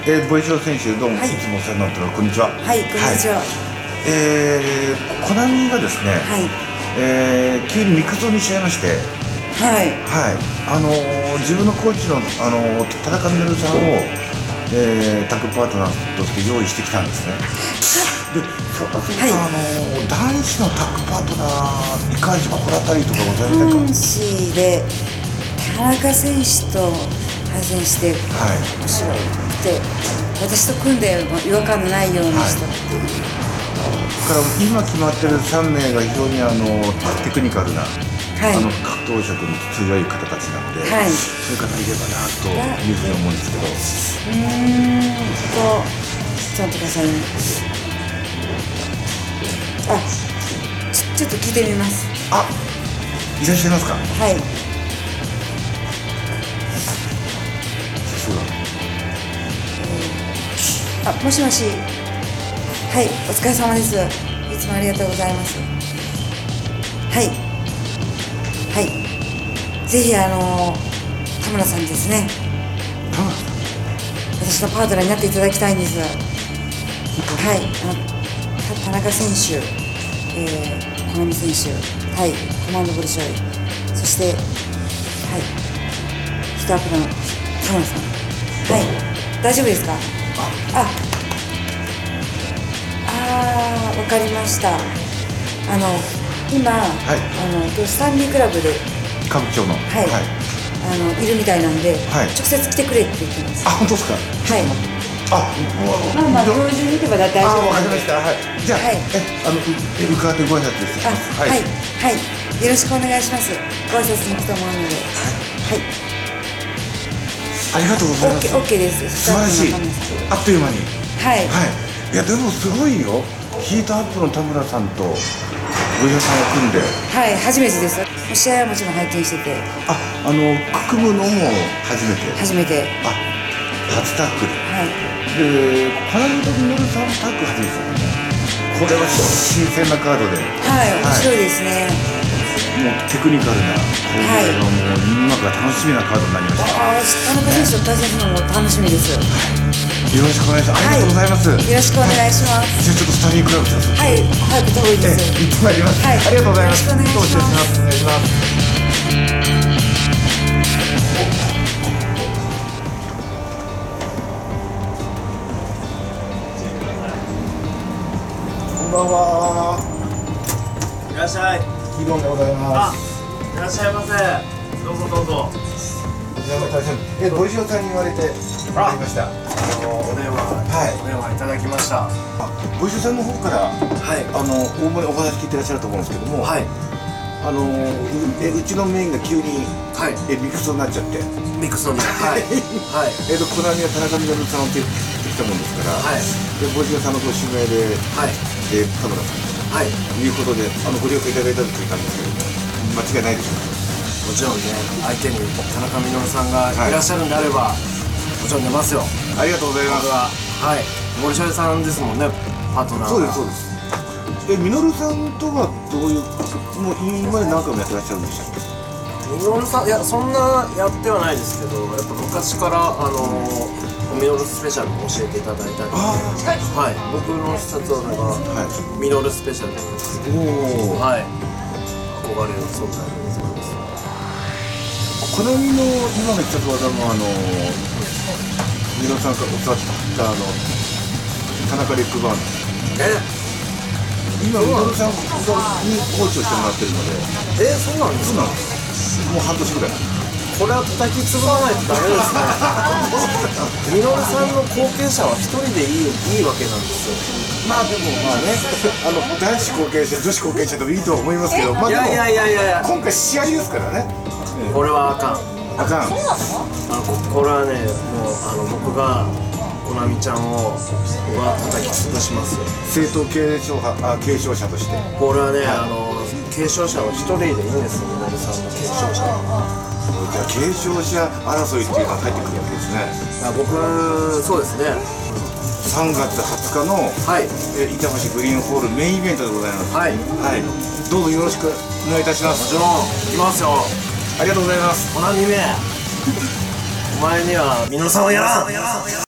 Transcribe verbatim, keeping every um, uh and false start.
えー、ボイショ選手、どうも、はい、いつもお世話になってます。こんにちは。 はい、こんにちは。はい、 えー、コナミがですね、はい、えー、急にミクソにしちゃいまして、 はい、 はい、あのー、自分のコーチの、あのー、田中みのるさんを、えー、タッグパートナーとして用意してきたんですね。で、そうか、そうか、はい、あのー、男子のタッグパートナー、いかに心当たりとかございませんか？ 男子で田中選手と対戦して、はい、面白くて、私と組んで違和感のないような人っていう、はい、 だから今決まってるさんめいが非常にあのテクニカルな、はい、あの格闘色に強い方たちなので、はい、そういう方いればなというふうに思うんですけど。 うーんとちょっと待ってくださいね。あ、ちょ、ちょっと聞いてみます。 あ、いらっしゃいますか？ はい。あ、もしもし。はい、お疲れ様です。いつもありがとうございます。はいはい、ぜひあの田村さんですね、 田村さん、 私のパートナーになっていただきたいんです。はい、あの田中選手、えー、コナミ選手、はい、コマンドボルショイ、そしてはい、ヒトアップの田村さん、はい、大丈夫ですか？ああー、わかりました。あの今、はい、あのスタンリークラブで歌舞伎町の、 はい、はい、あのいるみたいなんで、はい、直接来てくれって言ってます。 あ、本当ですか？ はい。 あ、 まあまあ同時に行けば大丈夫。 あ、わかりました。はい。じゃあ、はい、え、あの伺ってご挨拶です。 はいはいはい、よろしくお願いします。ご挨拶に来たもので、はい。 ありがとうございます。 オッケーです。 素晴らしい。あっという間に。 はいはい。いやでもすごいよ。ヒートアップの田村さんとご一緒さんを組んで。 はい、初めてです。試合はもちろん拝見してて。 あ、あの組むのも初めて。 初めて。 あ、初タッグで。はい。で、コナミとみのるさんタッグ初めてですよね。これは新鮮なカードで。 はい、面白いですね。 もうテクニカルな、これはもうみんなが楽しみなカードになりました。 ああ、田中選手と対戦するのも楽しみです。 よろしくお願いします。ありがとうございます。 よろしくお願いします。 じゃあちょっとスタディークラブです。 はい、早く遠いです。 行ってまいります。はい、ありがとうございます。 よろしくお願いします。 お願いします。こんばんは。 いらっしゃい。 キーボンでございます。 いらっしゃいませ。どうぞどうぞ。 え、ご一緒さんに言われてわかりました。 あのお電話、はい、お電話いただきました。 あ、ご一緒さんの方から、はい、あの大盛りお話聞いてらっしゃると思うんですけども、はい、あのえうちのメインが急に、はい、えミクソになっちゃって、 ミクソに、はい、はい、 えっとコナミは田中みのるさんをってきたもんですから、はい、でご一緒さんのご指名で、はい、え田村さんと、はい、いうことであのご了解いただいたと聞いたんですけども、間違いないでしょうか？ もちろんね、相手に田中みのるさんがいらっしゃるんであれば、はい、もちろん出ますよ。 ありがとうございます。 はい、森翔さんですもんね、パートナーが。 そうですそうです。え、みのるさんとはどういう、もう今まで何回もやってらっしゃるんでしたっけ？ みのるさん、いやそんなやってはないですけど、やっぱ昔からあのみのるスペシャルも教えていただいたり、はい、僕の必殺技がみのるスペシャルです。おお、はい、憧れの存在でございます。 コナミの今の必殺技もあのみのるさんから教わったあの田中レッグバーン。 え？ 今みのるさんにコーチをしてもらってるので。 え、そうなんですか？ もう半年ぐらい。 これは叩き潰さないとダメですね。みのるさんの後継者は一人でいい、いいわけなんですよ。 まあでもまあね、あの男子後継者、女子後継者でもいいとは思いますけど、まあでもいやいやいやいや、 今回試合ですからね。 これはあかん。 あかん。 あのこれはね、もうあの僕がコナミちゃんを僕は叩き潰しますよ。 正統継承者、あ、継承者として。 これはね、あの継承者は一人でいいんですよ、みのるさんの継承者。 じゃあ継承者争いっていうのが入ってくるわけですね。 僕、そうですね。 さんがつはつかの、はい、え板橋グリーンホールメインイベントでございます。はい、はい、どうぞよろしくお願いいたします。 もちろん、行きますよ。 ありがとうございます。 コナミめ、お前にはみのるさんをやらん。